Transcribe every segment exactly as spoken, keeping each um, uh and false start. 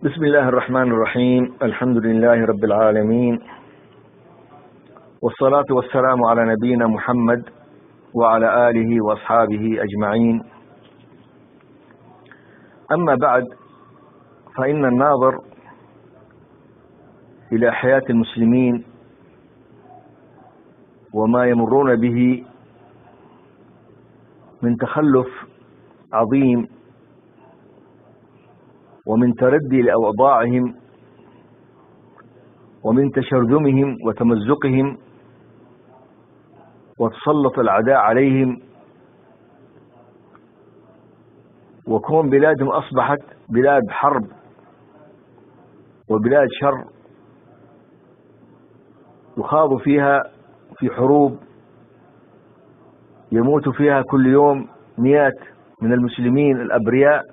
بسم الله الرحمن الرحيم. الحمد لله رب العالمين، والصلاة والسلام على نبينا محمد وعلى آله وأصحابه أجمعين. أما بعد، فإن الناظر إلى حياة المسلمين وما يمرون به من تخلف عظيم ومن تردي لأوضاعهم ومن تشرذمهم وتمزقهم وتسلط الأعداء عليهم، وكون بلادهم أصبحت بلاد حرب وبلاد شر يخاض فيها في حروب يموت فيها كل يوم مئات من المسلمين الأبرياء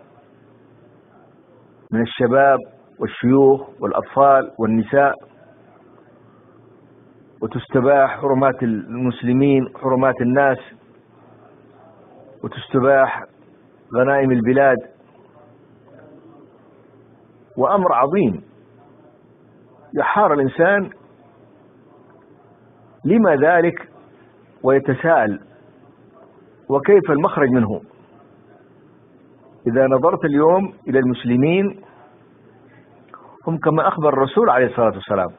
من الشباب والشيوخ والأطفال والنساء، وتستباح حرمات المسلمين حرمات الناس، وتستباح غنائم البلاد، وأمر عظيم يحار الإنسان لما ذلك ويتساءل وكيف المخرج منه. إذا نظرت اليوم إلى المسلمين هم كما أخبر الرسول عليه الصلاة والسلام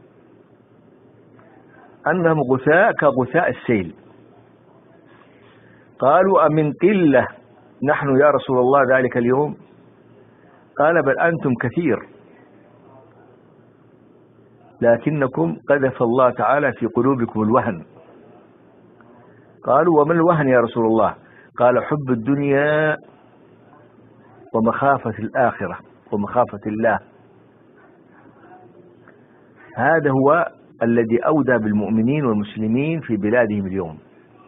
أنهم غثاء كغثاء السيل. قالوا أمن قلة نحن يا رسول الله ذلك اليوم؟ قال بل أنتم كثير، لكنكم قذف الله تعالى في قلوبكم الوهن. قالوا وما الوهن يا رسول الله؟ قال حب الدنيا ومخافة الآخرة ومخافة الله. هذا هو الذي أودى بالمؤمنين والمسلمين في بلادهم اليوم.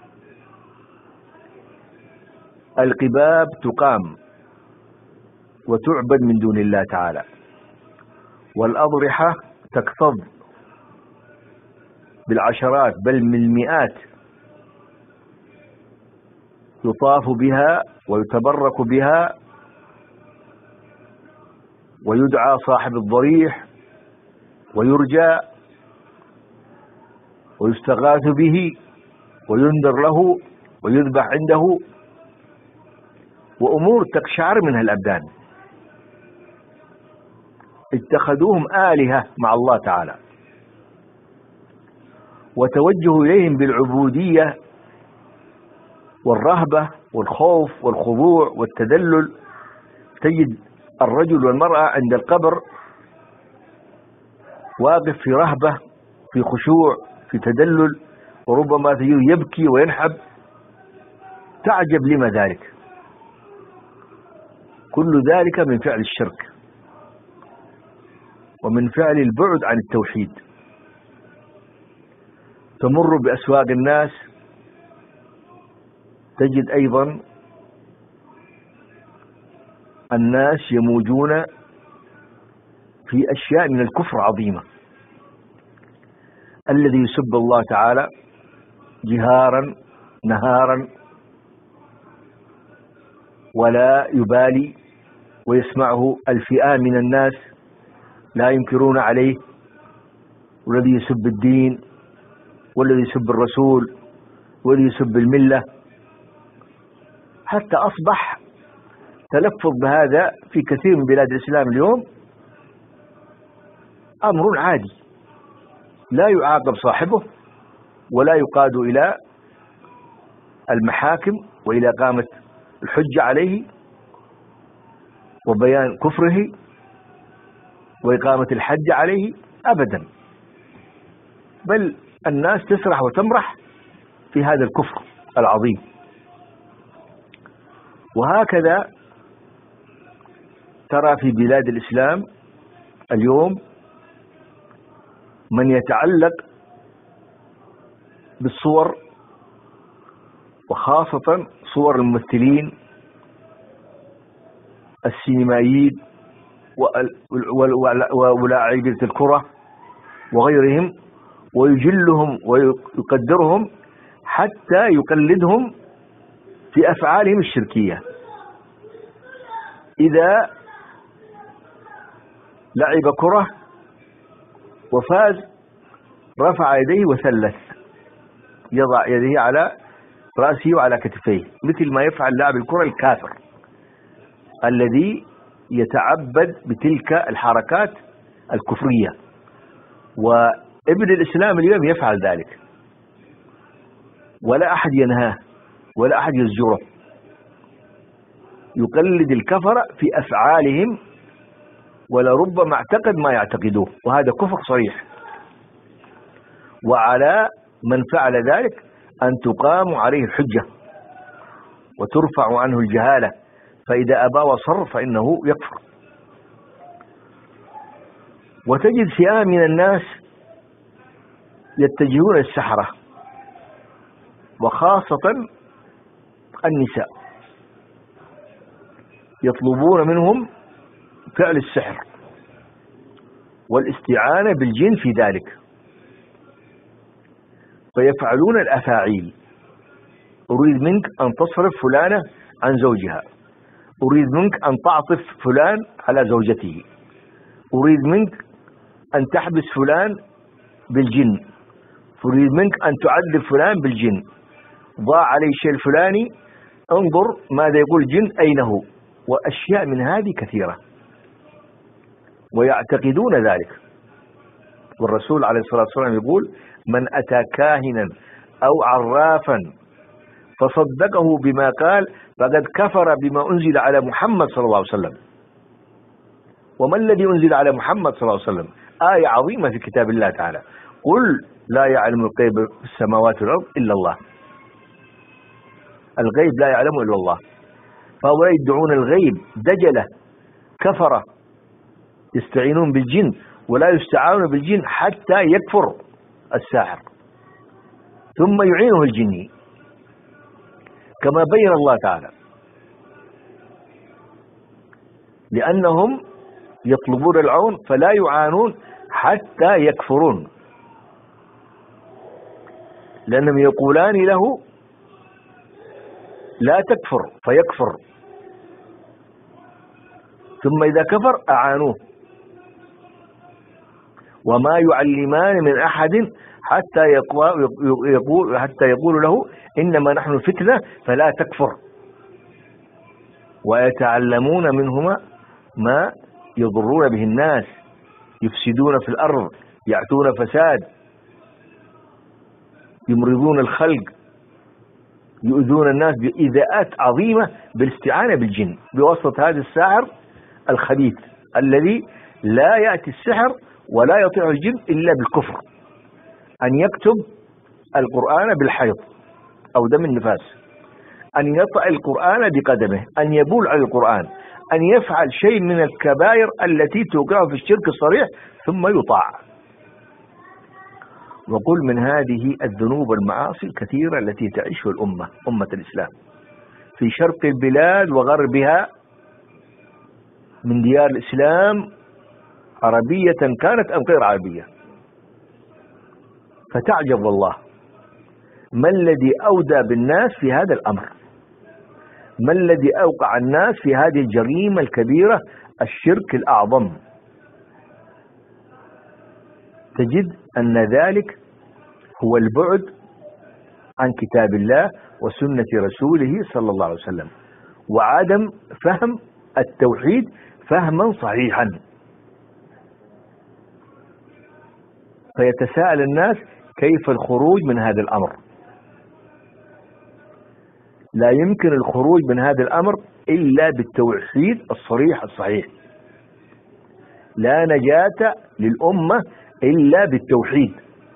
القباب تقام وتعبد من دون الله تعالى، والأضرحة تكتظ بالعشرات بل من المئات، يطاف بها ويتبرك بها ويدعى صاحب الضريح ويرجى ويستغاث به وينذر له ويذبح عنده، وأمور تقشعر منها الأبدان. اتخذوهم آلهة مع الله تعالى، وتوجهوا إليهم بالعبودية والرهبة والخوف والخضوع والتذلل. تجد الرجل والمرأة عند القبر واقف في رهبة، في خشوع، في تدلل، وربما يبكي وينحب. تعجب لما ذلك؟ كل ذلك من فعل الشرك ومن فعل البعد عن التوحيد. تمر بأسواق الناس تجد أيضا الناس يموجون في أشياء من الكفر عظيمة. الذي يسب الله تعالى جهارا نهارا ولا يبالي، ويسمعه الفئام من الناس لا ينكرون عليه، والذي يسب الدين والذي يسب الرسول والذي يسب الملة، حتى أصبح تلفظ بهذا في كثير من بلاد الإسلام اليوم أمر عادي، لا يعاقب صاحبه ولا يقاد إلى المحاكم وإلى إقامة الحجة عليه وبيان كفره وإقامة الحج عليه أبدا، بل الناس تسرح وتمرح في هذا الكفر العظيم. وهكذا ترى في بلاد الإسلام اليوم من يتعلق بالصور، وخاصة صور الممثلين السينمائيين ولاعبي الكرة وغيرهم، ويجلهم ويقدرهم حتى يقلدهم في أفعالهم الشركية. إذا لعب كرة وفاز، رفع يديه وثلث، يضع يديه على رأسه وعلى كتفيه، مثل ما يفعل لاعب الكرة الكافر الذي يتعبد بتلك الحركات الكفرية. وابن الإسلام اليوم يفعل ذلك، ولا أحد ينهاه ولا أحد يزجره، يقلد الكفر في أفعالهم ولربما اعتقد ما يعتقدوه، وهذا كفر صريح. وعلى من فعل ذلك أن تقام عليه الحجة وترفع عنه الجهالة، فإذا أبى وصر فإنه يكفر. وتجد فئام من الناس يتجهون السحرة، وخاصة النساء، يطلبون منهم فعل السحر والاستعانة بالجن في ذلك، فيفعلون الأفاعيل: أريد منك أن تصرف فلانة عن زوجها، أريد منك أن تعطف فلان على زوجته، أريد منك أن تحبس فلان بالجن، أريد منك أن تعذب فلان بالجن، ضاع عليه الشيء الفلاني، انظر ماذا يقول الجن أين هو، وأشياء من هذه كثيرة، ويعتقدون ذلك. والرسول عليه الصلاة والسلام يقول: من أتى كاهنا أو عرافا فصدقه بما قال فقد كفر بما أنزل على محمد صلى الله عليه وسلم. وما الذي أنزل على محمد صلى الله عليه وسلم؟ آية عظيمة في كتاب الله تعالى: قل لا يعلم الغيب في السماوات والأرض إلا الله. الغيب لا يعلمه إلا الله. فهؤلاء يدعون الغيب، دجلة كفرة، يستعينون بالجن ولا يستعانون بالجن حتى يكفر الساحر، ثم يعينه الجني كما بين الله تعالى، لأنهم يطلبون العون فلا يعانون حتى يكفرون، لأنهم يقولان له لا تكفر فيكفر، ثم إذا كفر أعانوه. وما يعلمان من أحد حتى يقول حتى يقول له إنما نحن فتنة فلا تكفر، ويتعلمون منهما ما يضرون به الناس، يفسدون في الأرض، يعتون فساد، يمرضون الخلق، يؤذون الناس بإيذاءات عظيمة بالاستعانة بالجن بواسطة هذا الساحر الخبيث الذي لا يأتي السحر ولا يطيع الجن إلا بالكفر، أن يكتب القرآن بالحيض أو دم النفاس، أن يطأ القرآن بقدمه، أن يبول على القرآن، أن يفعل شيء من الكبائر التي توقعه في الشرك الصريح ثم يطاع. وقل من هذه الذنوب والمعاصي الكثيرة التي تعيشها الأمة، أمة الإسلام، في شرق البلاد وغربها، من ديار الإسلام عربية كانت أم غير عربية، فتعجب والله ما الذي أودى بالناس في هذا الأمر، ما الذي أوقع الناس في هذه الجريمة الكبيرة، الشرك الأعظم. تجد أن ذلك هو البعد عن كتاب الله وسنة رسوله صلى الله عليه وسلم، وعدم فهم التوحيد فهما صحيحا. فيتساءل الناس كيف الخروج من هذا الأمر؟ لا يمكن الخروج من هذا الأمر إلا بالتوحيد الصريح الصحيح. لا نجاة للأمة إلا بالتوحيد،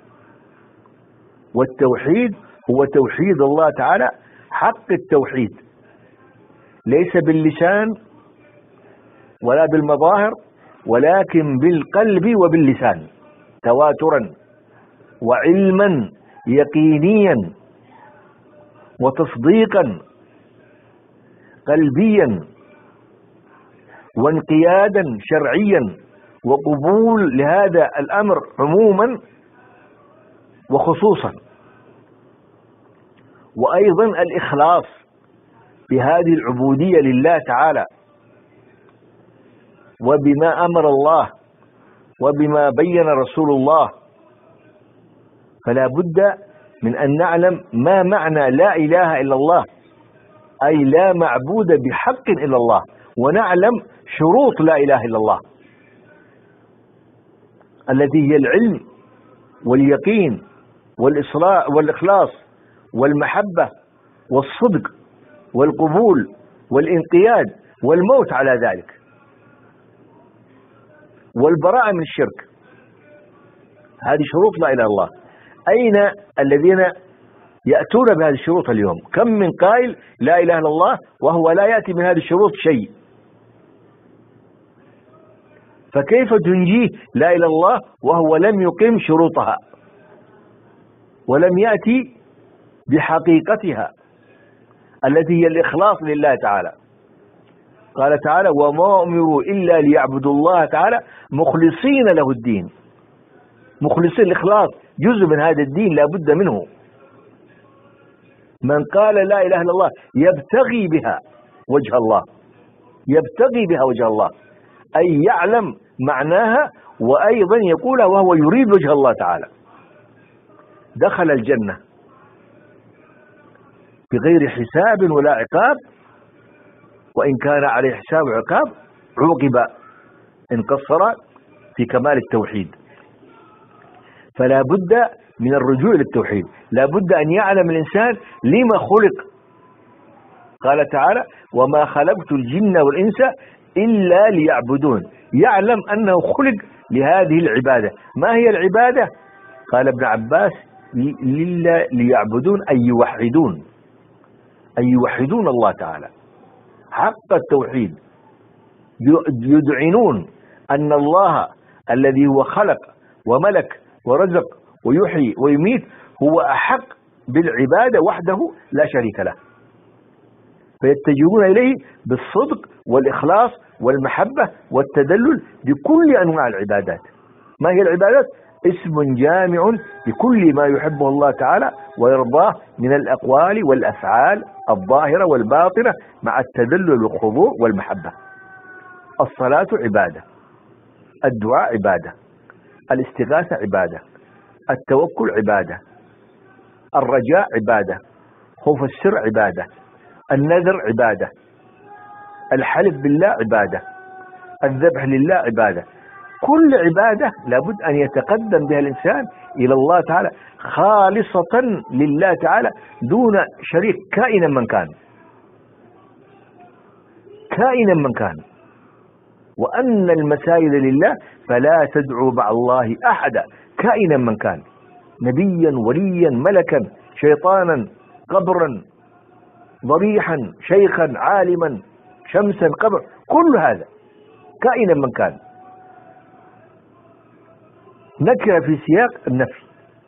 والتوحيد هو توحيد الله تعالى حق التوحيد، ليس باللسان ولا بالمظاهر، ولكن بالقلب وباللسان، تواترا وعلما يقينيا وتصديقا قلبيا وانقيادا شرعيا وقبول لهذا الأمر عموما وخصوصا، وأيضا الإخلاص بهذه العبودية لله تعالى وبما أمر الله وبما بين رسول الله. فلا بد من أن نعلم ما معنى لا إله إلا الله، أي لا معبود بحق إلا الله، ونعلم شروط لا إله إلا الله التي هي العلم واليقين والإصرار والإخلاص والمحبة والصدق والقبول والانقياد والموت على ذلك والبراءة من الشرك. هذه شروط لا إله إلا الله. أين الذين يأتون بهذه الشروط اليوم؟ كم من قائل لا إله إلا الله وهو لا يأتي من هذه الشروط شيء. فكيف تنجيه لا إله إلا الله وهو لم يقم شروطها ولم يأتي بحقيقتها التي هي الإخلاص لله تعالى؟ قال تعالى: وما أمروا إلا ليعبدوا الله تعالى مخلصين له الدين. مخلصين، الإخلاص جزء من هذا الدين لا بد منه. من قال لا إله إلا الله يبتغي بها وجه الله، يبتغي بها وجه الله، أي يعلم معناها وأيضا يقولها وهو يريد وجه الله تعالى، دخل الجنة بغير حساب ولا عقاب، وإن كان عليه حساب وعقاب عوقب إن قصر في كمال التوحيد. فلا بد من الرجوع للتوحيد، لا بد أن يعلم الإنسان لما خلق. قال تعالى: وما خلقت الجن والإنس إلا ليعبدون. يعلم أنه خلق لهذه العبادة. ما هي العبادة؟ قال ابن عباس: لله ليعبدون أي يوحدون، أي يوحدون الله تعالى حق التوحيد، يدعنون أن الله الذي هو خلق وملك ورزق ويحيي ويميت هو أحق بالعبادة وحده لا شريك له، فيتجهون إليه بالصدق والإخلاص والمحبة والتدلل بكل أنواع العبادات. ما هي العبادات؟ اسم جامع لكل ما يحبه الله تعالى ويرضاه من الأقوال والأفعال الظاهرة والباطنة مع التدلل والخضوع والمحبة. الصلاة عبادة، الدعاء عبادة، الاستغاثة عبادة، التوكل عبادة، الرجاء عبادة، خوف السر عبادة، النذر عبادة، الحلف بالله عبادة، الذبح لله عبادة. كل عبادة لابد أن يتقدم بها الإنسان إلى الله تعالى خالصة لله تعالى دون شريك كائنا من كان، كائنا من كان. وأن المساجد لله فلا تدعوا مع الله أحدا كائنا من كان، نبيا وليا ملكا شيطانا قبرا ضريحا شيخا عالما شمسا قبر، كل هذا كائنا من كان. نكر في سياق النفي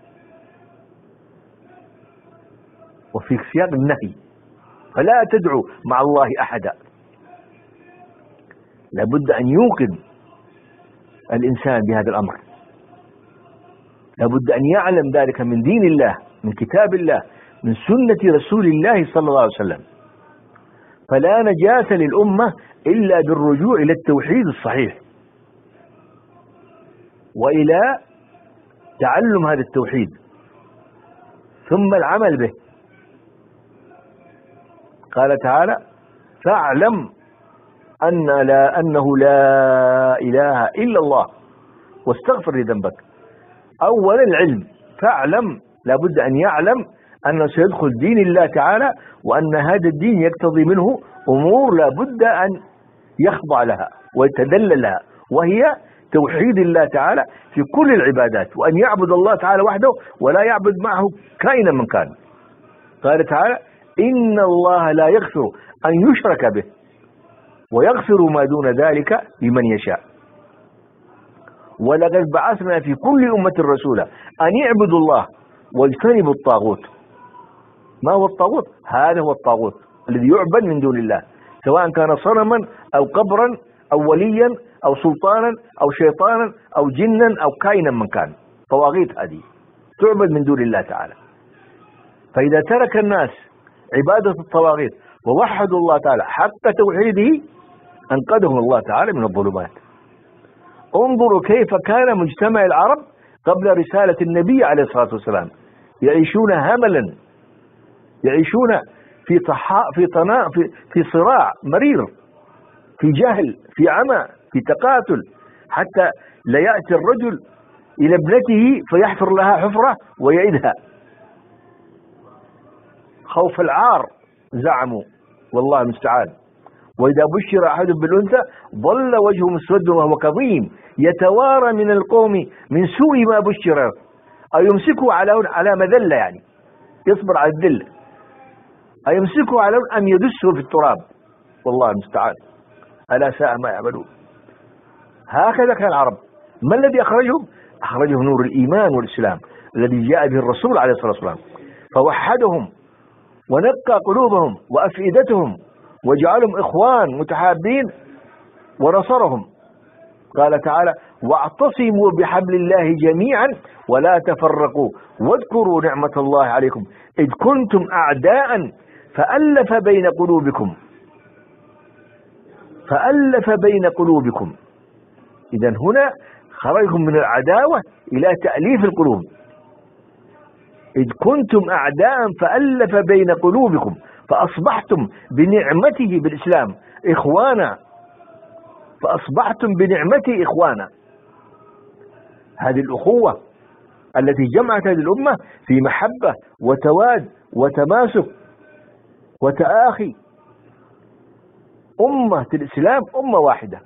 وفي سياق النهي، فلا تدعوا مع الله أحدا. لابد أن يوقن الإنسان بهذا الأمر، لابد أن يعلم ذلك من دين الله، من كتاب الله، من سنة رسول الله صلى الله عليه وسلم. فلا نجاة للأمة إلا بالرجوع إلى التوحيد الصحيح وإلى تعلم هذا التوحيد ثم العمل به. قال تعالى: فاعلم أن لا أنه لا إله إلا الله واستغفر لذنبك. أولا العلم، فاعلم لابد أن يعلم أنه سيدخل دين الله تعالى، وأن هذا الدين يقتضي منه أمور لابد أن يخضع لها ويتدلل لها، وهي توحيد الله تعالى في كل العبادات، وأن يعبد الله تعالى وحده ولا يعبد معه كائنا من كان. قال تعالى: إن الله لا يغفر أن يشرك به ويغفر ما دون ذلك لمن يشاء. ولقد بعثنا في كل أمة رسولا أن يعبدوا الله واجتنبوا الطاغوت. ما هو الطاغوت؟ هذا هو الطاغوت الذي يعبد من دون الله، سواء كان صنما أو قبرا أو وليا أو سلطانا أو شيطانا أو جنا أو كائنا من كان. طواغيت هذه تعبد من دون الله تعالى. فإذا ترك الناس عبادة الطواغيت ووحدوا الله تعالى حق توحيده أنقذهم الله تعالى من الظلمات. انظروا كيف كان مجتمع العرب قبل رسالة النبي عليه الصلاة والسلام، يعيشون هملا، يعيشون في طحا في طنا في في صراع مرير، في جهل، في عمى، في تقاتل، حتى لا يأتي الرجل إلى ابنته فيحفر لها حفرة ويعيدها خوف العار زعموا، والله المستعان. وإذا بشر أحد بالأنثى ظل وجهه مسودا وهو كظيم يتوارى من القوم من سوء ما بشر، أو يمسكه على على مذلة، يعني يصبر على الذل، أو يمسكه على أن يدسه في التراب، والله المستعان. ألا ساء ما يعملون. هكذا كان العرب. ما الذي أخرجهم؟ أخرجهم نور الإيمان والإسلام الذي جاء به الرسول عليه الصلاة والسلام، فوحدهم ونقى قلوبهم وأفئدتهم وجعلهم إخوان متحابين ونصرهم. قال تعالى: واعتصموا بحبل الله جميعا ولا تفرقوا واذكروا نعمة الله عليكم إذ كنتم أعداء فألف بين قلوبكم فألف بين قلوبكم. إذن هنا خرجهم من العداوة إلى تأليف القلوب. إذ كنتم أعداء فألف بين قلوبكم فأصبحتم بنعمته بالإسلام إخوانا، فأصبحتم بنعمته إخوانا. هذه الأخوة التي جمعت هذه الأمة في محبة وتواد وتماسك وتآخي. أمة الإسلام أمة واحدة،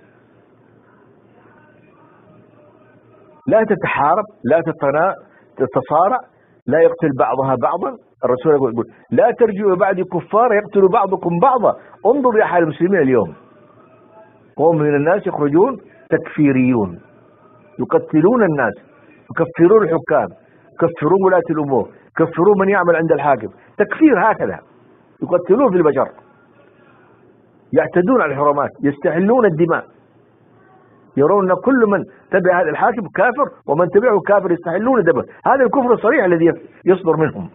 لا تتحارب، لا تتصارع، لا يقتل بعضها بعضا. الرسول يقول: لا ترجعوا بعد كفار يقتل بعضكم بعضا. انظر يا حال المسلمين اليوم، قوم من الناس يخرجون تكفيريون يقتلون الناس، يكفرون الحكام، يكفرون ولاة الأمور، يكفرون من يعمل عند الحاكم. تكفير هكذا، يقتلون في البشر، يعتدون على الحرمات، يستحلون الدماء، يرون أن كل من تبع هذا الحاكم كافر ومن تبعه كافر، يستحلون دمه. هذا الكفر الصريح الذي يصدر منهم.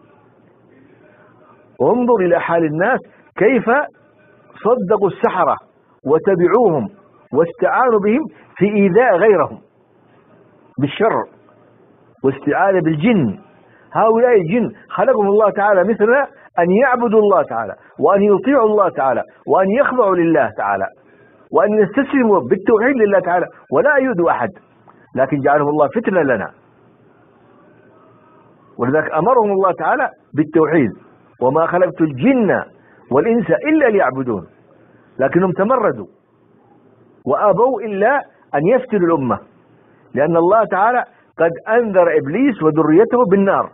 انظر إلى حال الناس كيف صدقوا السحرة وتبعوهم واستعانوا بهم في إيذاء غيرهم بالشر واستعانة بالجن. هؤلاء الجن خلقهم الله تعالى مثلنا أن يعبدوا الله تعالى وأن يطيعوا الله تعالى وأن يخضعوا لله تعالى وأن يستسلموا بالتوحيد لله تعالى ولا يؤذوا أحد، لكن جعلهم الله فتنة لنا. ولذلك أمرهم الله تعالى بالتوحيد: وما خلقت الجن والإنس إلا ليعبدون. لكنهم تمردوا وأبوا إلا أن يفتنوا الأمة، لأن الله تعالى قد أنذر إبليس وذريته بالنار،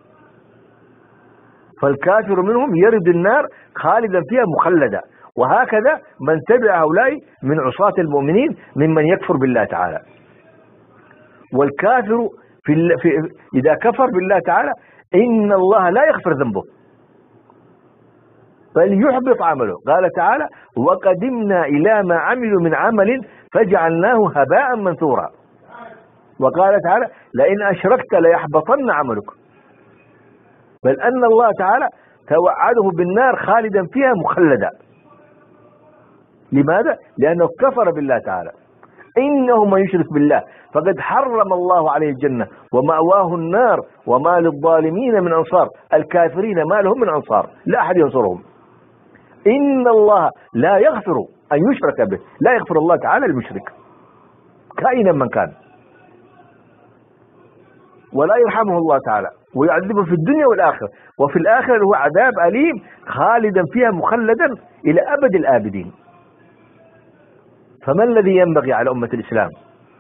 فالكافر منهم يرد النار خالدا فيها مخلدا. وهكذا من تبع هؤلاء من عصاة المؤمنين ممن يكفر بالله تعالى. والكافر في في إذا كفر بالله تعالى إن الله لا يغفر ذنبه بل يحبط عمله. قال تعالى: وقدمنا إلى ما عملوا من عمل فجعلناه هباء منثورا. وقال تعالى: لئن أشركت ليحبطن عملك. بل أن الله تعالى توعده بالنار خالدا فيها مخلدا. لماذا؟ لأنه كفر بالله تعالى. إنه من يشرك بالله فقد حرم الله عليه الجنة ومأواه النار وما للظالمين من أنصار. الكافرين ما لهم من أنصار، لا أحد ينصرهم. إن الله لا يغفر أن يشرك به، لا يغفر الله تعالى المشرك كائنا من كان، ولا يرحمه الله تعالى ويعذبه في الدنيا والآخرة. وفي الآخرة هو عذاب أليم خالدا فيها مخلدا إلى أبد الآبدين. فما الذي ينبغي على أمة الإسلام؟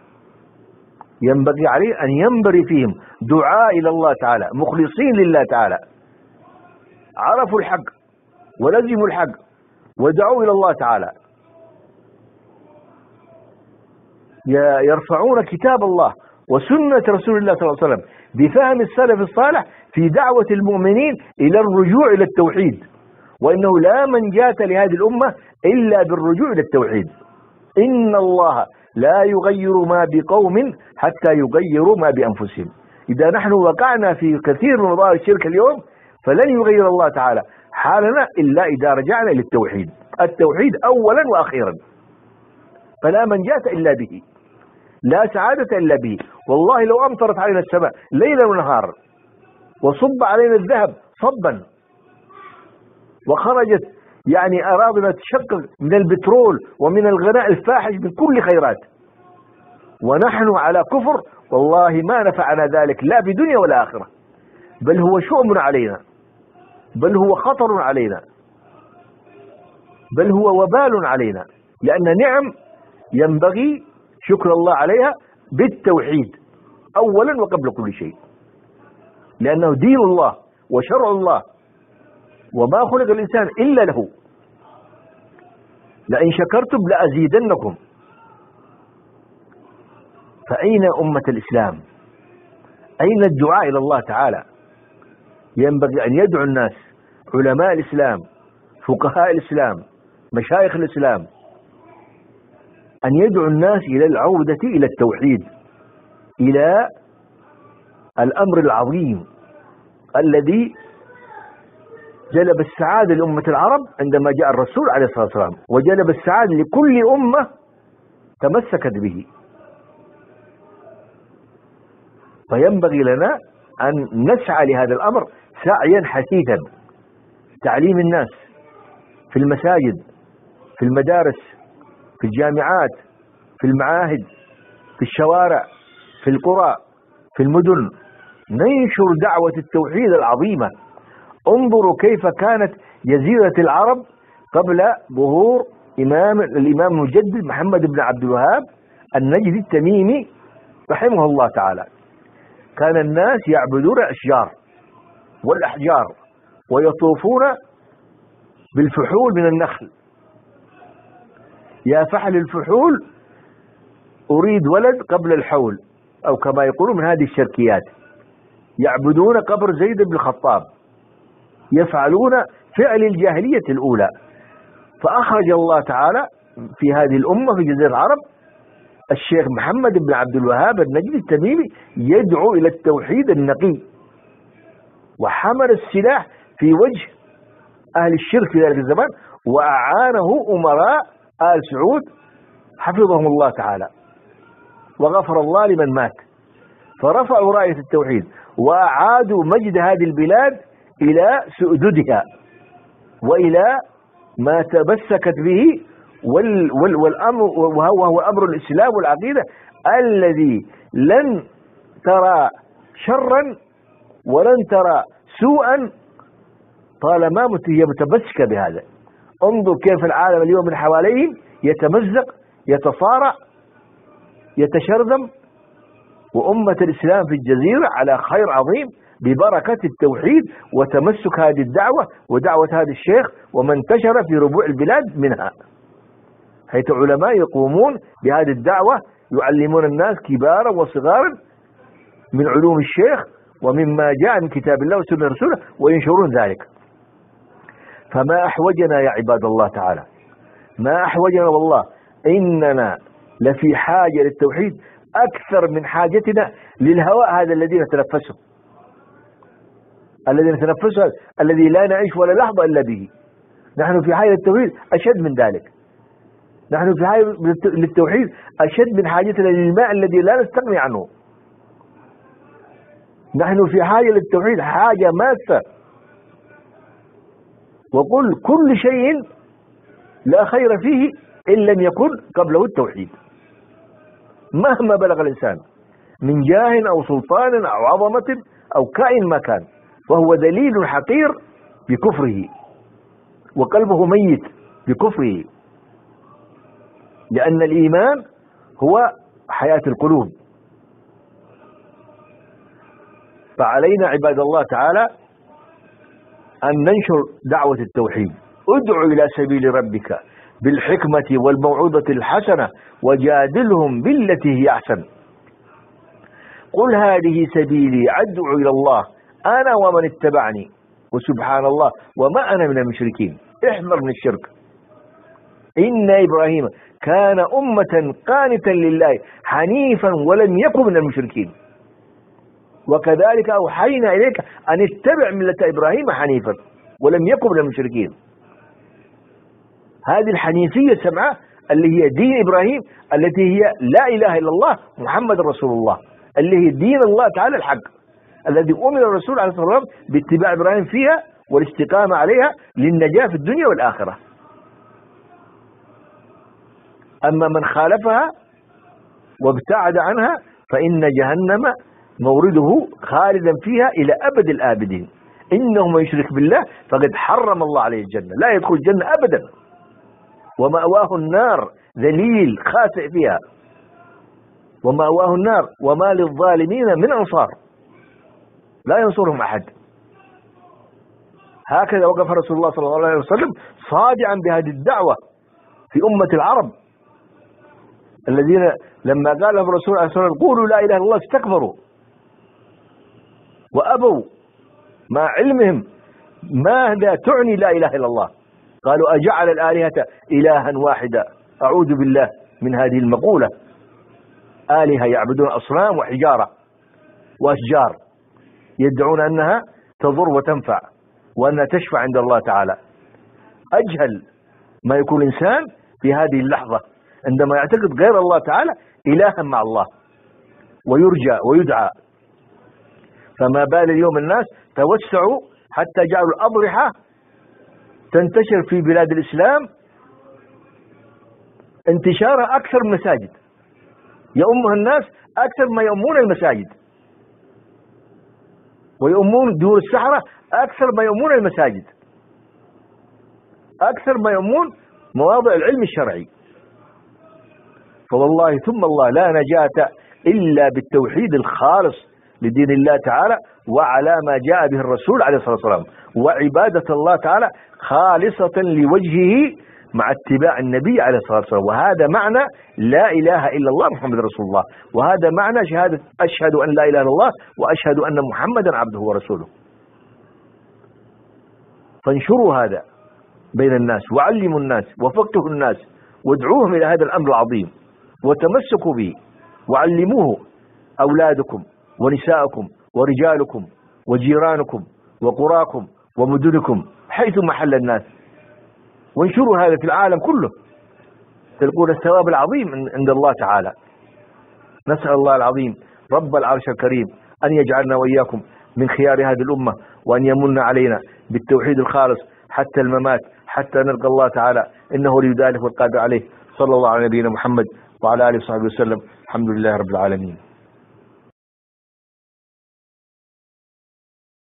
ينبغي عليه أن ينبري فيهم دعاء إلى الله تعالى مخلصين لله تعالى، عرفوا الحق ولزموا الحق ودعوا إلى الله تعالى، يرفعون كتاب الله وسنة رسول الله صلى الله عليه وسلم بفهم السلف الصالح في دعوة المؤمنين إلى الرجوع إلى التوحيد، وإنه لا منجاة لهذه الأمة إلا بالرجوع إلى التوحيد. إن الله لا يغير ما بقوم حتى يغيروا ما بأنفسهم. إذا نحن وقعنا في كثير من مظاهر الشرك اليوم فلن يغير الله تعالى حالنا إلا إذا رجعنا إلى التوحيد. التوحيد أولا وأخيرا. فلا منجاة إلا به، لا سعادة إلا به. والله لو أمطرت علينا السماء ليلا ونهارا وصب علينا الذهب صبا وخرجت يعني أراضنا تشقق من البترول ومن الغناء الفاحش من كل خيرات ونحن على كفر، والله ما نفعنا ذلك لا بدنيا ولا آخرة، بل هو شؤم علينا، بل هو خطر علينا، بل هو وبال علينا، لأن نعم ينبغي شكر الله عليها بالتوحيد أولا وقبل كل شيء، لأنه دين الله وشرع الله وما خلق الإنسان إلا له. لئن شكرتم لأزيدنكم. فأين أمة الإسلام؟ أين الدعاء إلى الله تعالى؟ ينبغي أن يدعو الناس، علماء الإسلام، فقهاء الإسلام، مشايخ الإسلام، أن يدعو الناس إلى العودة إلى التوحيد، إلى الأمر العظيم الذي جلب السعادة لأمة العرب عندما جاء الرسول عليه الصلاة والسلام، وجلب السعادة لكل أمة تمسكت به. فينبغي لنا أن نسعى لهذا الأمر سعيا حثيثا. تعليم الناس في المساجد، في المدارس، في الجامعات، في المعاهد، في الشوارع، في القرى، في المدن، ننشر دعوة التوحيد العظيمة. انظروا كيف كانت جزيرة العرب قبل ظهور إمام الإمام المجدد محمد بن عبد الوهاب النجدي التميمي رحمه الله تعالى. كان الناس يعبدون الأشجار والأحجار ويطوفون بالفحول من النخل. يا فحل الفحول أريد ولد قبل الحول، أو كما يقولون من هذه الشركيات. يعبدون قبر زيد بن الخطاب، يفعلون فعل الجاهلية الأولى. فأخرج الله تعالى في هذه الأمة في جزيرة العرب الشيخ محمد بن عبد الوهاب النجدي التميمي يدعو إلى التوحيد النقي، وحمل السلاح في وجه أهل الشرك في ذلك الزمان، وأعانه أمراء آل سعود حفظهم الله تعالى وغفر الله لمن مات، فرفعوا راية التوحيد وأعادوا مجد هذه البلاد إلى سؤددها وإلى ما تمسكت به وال وال والأمر، وهو أمر الإسلام والعقيدة الذي لن ترى شرا ولن ترى سوءا طالما هي متمسكة بهذا. انظر كيف العالم اليوم من حواليهم يتمزق، يتصارع، يتشرذم، وأمة الإسلام في الجزيرة على خير عظيم ببركة التوحيد وتمسك هذه الدعوة ودعوة هذا الشيخ، ومن انتشر في ربوع البلاد منها، حيث علماء يقومون بهذه الدعوة يعلمون الناس كبارا وصغارا من علوم الشيخ ومما جاء من كتاب الله وسنة رسوله وينشرون ذلك. فما أحوجنا يا عباد الله تعالى، ما أحوجنا والله، إننا لفي حاجة للتوحيد أكثر من حاجتنا للهواء هذا الذي نتنفسه، الذي نتنفسه الذي لا نعيش ولا لحظة إلا به. نحن في حاجة للتوحيد أشد من ذلك، نحن في حاجة للتوحيد أشد من حاجتنا للماء الذي لا نستغني عنه. نحن في حاجة للتوحيد حاجة ماسة. وقل كل شيء لا خير فيه إن لم يكن قبله التوحيد، مهما بلغ الإنسان من جاه أو سلطان أو عظمة أو كائن ما كان، فهو دليل حقير بكفره وقلبه ميت بكفره، لأن الإيمان هو حياة القلوب. فعلينا عباد الله تعالى أن ننشر دعوة التوحيد. ادع إلى سبيل ربك بالحكمة والموعظة الحسنة وجادلهم بالتي هي أحسن. قل هذه سبيلي أدعو إلى الله أنا ومن اتبعني وسبحان الله وما أنا من المشركين. احذر من الشرك. إن إبراهيم كان أمة قانتا لله حنيفا ولم يكن من المشركين، وكذلك أوحينا إليك أن اتبع ملة إبراهيم حنيفا ولم يكن من المشركين. هذه الحنيفية السمعة اللي هي دين إبراهيم، التي هي لا إله إلا الله محمد رسول الله، اللي هي دين الله تعالى الحق الذي أمر الرسول عليه الصلاة والسلام باتباع إبراهيم فيها والاستقامة عليها للنجاة في الدنيا والآخرة. أما من خالفها وابتعد عنها فإن جهنم مورده خالدا فيها إلى أبد الآبدين، إنه من يشرك بالله فقد حرم الله عليه الجنة، لا يدخل الجنة أبدا، ومأواه النار ذليل خاسئ فيها، ومأواه النار وما للظالمين من أنصار، لا ينصرهم أحد. هكذا وقف رسول الله صلى الله عليه وسلم صادعا بهذه الدعوة في أمة العرب الذين لما قال لهم الرسول عليه الصلاة والسلام قولوا لا إله إلا الله استكبروا وأبوا مع علمهم ماذا تعني لا إله إلا الله. قالوا أجعل الآلهة إلها واحدا، أعوذ بالله من هذه المقولة، آلهة يعبدون أصنام وحجارة وأشجار يدعون أنها تضر وتنفع وأنها تشفع عند الله تعالى. أجهل ما يكون الإنسان في هذه اللحظة عندما يعتقد غير الله تعالى إلها مع الله ويرجى ويدعى. فما بال اليوم الناس توسعوا حتى جعلوا الأضرحة تنتشر في بلاد الإسلام انتشارها أكثر من المساجد، يؤمها الناس أكثر ما يؤمون المساجد، ويؤمون دور السحرة أكثر ما يؤمون المساجد، أكثر ما يؤمون مواضع العلم الشرعي. فوالله ثم الله لا نجاة إلا بالتوحيد الخالص لدين الله تعالى وعلى ما جاء به الرسول عليه الصلاة والسلام، وعبادة الله تعالى خالصة لوجهه مع اتباع النبي عليه الصلاة والسلام. وهذا معنى لا إله إلا الله محمد رسول الله، وهذا معنى شهادة أشهد أن لا إله إلا الله وأشهد أن محمدا عبده ورسوله. فانشروا هذا بين الناس وعلموا الناس وفقهوا الناس وادعوهم إلى هذا الأمر العظيم وتمسكوا به، وعلموه أولادكم ونساءكم ورجالكم وجيرانكم وقراكم ومدنكم حيث محل الناس، وانشروا هذا في العالم كله تلقون الثواب العظيم عند الله تعالى. نسأل الله العظيم رب العرش الكريم أن يجعلنا وإياكم من خيار هذه الأمة، وأن يمن علينا بالتوحيد الخالص حتى الممات، حتى نلقى الله تعالى، إنه لي ذلك والقادر عليه. صلى الله على نبينا محمد وعلى آله وصحبه وسلم. الحمد لله رب العالمين.